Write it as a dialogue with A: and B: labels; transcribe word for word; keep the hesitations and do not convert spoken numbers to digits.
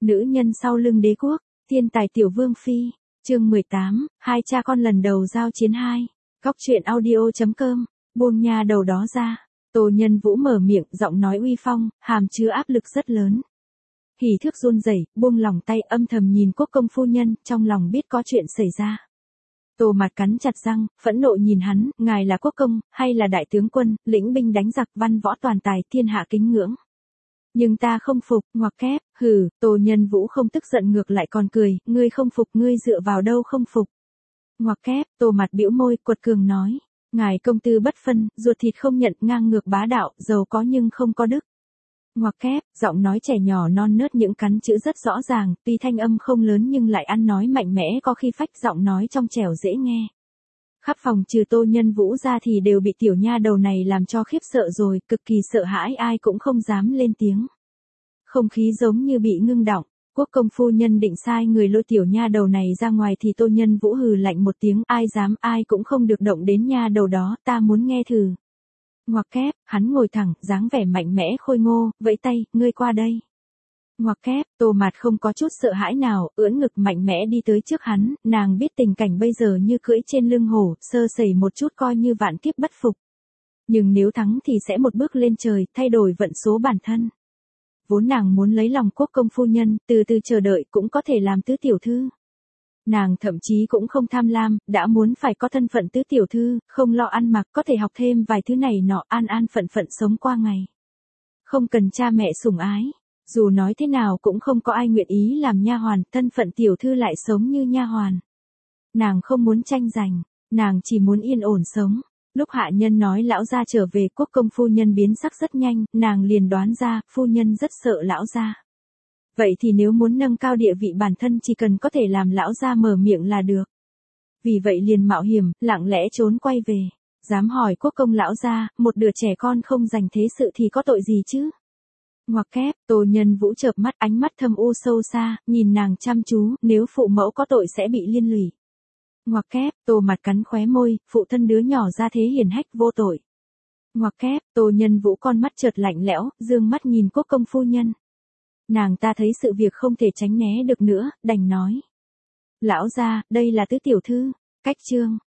A: Nữ nhân sau lưng đế quốc, thiên tài tiểu vương phi, chương mười tám, hai cha con lần đầu giao chiến hai. Góc truyện audio.com, buông nha đầu đó ra. Tô Nhân Vũ mở miệng, giọng nói uy phong, hàm chứa áp lực rất lớn. Hỉ thước run rẩy, buông lòng tay, âm thầm nhìn Quốc công phu nhân, trong lòng biết có chuyện xảy ra. Tô Mạt cắn chặt răng, phẫn nộ nhìn hắn, ngài là quốc công, hay là đại tướng quân, lĩnh binh đánh giặc, văn võ toàn tài, thiên hạ kính ngưỡng. Nhưng ta không phục, ngoặc kép, hừ, Tô Nhân Vũ không tức giận ngược lại còn cười, ngươi không phục, ngươi dựa vào đâu không phục. Ngoặc kép, Tô Mạt bĩu môi, quật cường nói, ngài công tư bất phân, ruột thịt không nhận, ngang ngược bá đạo, giàu có nhưng không có đức. Ngoặc kép, giọng nói trẻ nhỏ non nớt những cắn chữ rất rõ ràng, tuy thanh âm không lớn nhưng lại ăn nói mạnh mẽ, có khi phách, giọng nói trong trẻo dễ nghe. Khắp phòng trừ Tô Nhân Vũ ra thì đều bị tiểu nha đầu này làm cho khiếp sợ rồi, cực kỳ sợ hãi, ai cũng không dám lên tiếng. Không khí giống như bị ngưng đọng. Quốc công phu nhân định sai người lôi tiểu nha đầu này ra ngoài thì Tô Nhân Vũ hừ lạnh một tiếng, ai dám, ai cũng không được động đến nha đầu đó, ta muốn nghe thử. Ngoặc kép, hắn ngồi thẳng, dáng vẻ mạnh mẽ khôi ngô, vẫy tay, ngươi qua đây. Ngoặc kép, Tô Mạt không có chút sợ hãi nào, ưỡn ngực mạnh mẽ đi tới trước hắn, nàng biết tình cảnh bây giờ như cưỡi trên lưng hổ, sơ sẩy một chút coi như vạn kiếp bất phục. Nhưng nếu thắng thì sẽ một bước lên trời, thay đổi vận số bản thân. Vốn nàng muốn lấy lòng quốc công phu nhân, từ từ chờ đợi cũng có thể làm tứ tiểu thư. Nàng thậm chí cũng không tham lam, đã muốn phải có thân phận tứ tiểu thư, không lo ăn mặc, có thể học thêm vài thứ này nọ, an an phận phận sống qua ngày. Không cần cha mẹ sủng ái, dù nói thế nào cũng không có ai nguyện ý làm nha hoàn, thân phận tiểu thư lại sống như nha hoàn. Nàng không muốn tranh giành, nàng chỉ muốn yên ổn sống. Lúc hạ nhân nói lão gia trở về, quốc công phu nhân biến sắc rất nhanh, nàng liền đoán ra, phu nhân rất sợ lão gia. Vậy thì nếu muốn nâng cao địa vị bản thân chỉ cần có thể làm lão gia mở miệng là được. Vì vậy liền mạo hiểm, lặng lẽ trốn quay về. Dám hỏi quốc công lão gia, một đứa trẻ con không dành thế sự thì có tội gì chứ? Ngoặc kép, Tô Nhân Vũ chợp mắt, ánh mắt thâm u sâu xa, nhìn nàng chăm chú, nếu phụ mẫu có tội sẽ bị liên lụy. Ngoặc kép, Tô Mạt cắn khóe môi, phụ thân đứa nhỏ ra thế hiển hách vô tội. Ngoặc kép, Tô Nhân Vũ con mắt chợt lạnh lẽo, dương mắt nhìn quốc công phu nhân. Nàng ta thấy sự việc không thể tránh né được nữa, đành nói. Lão gia, đây là tứ tiểu thư, cách chương,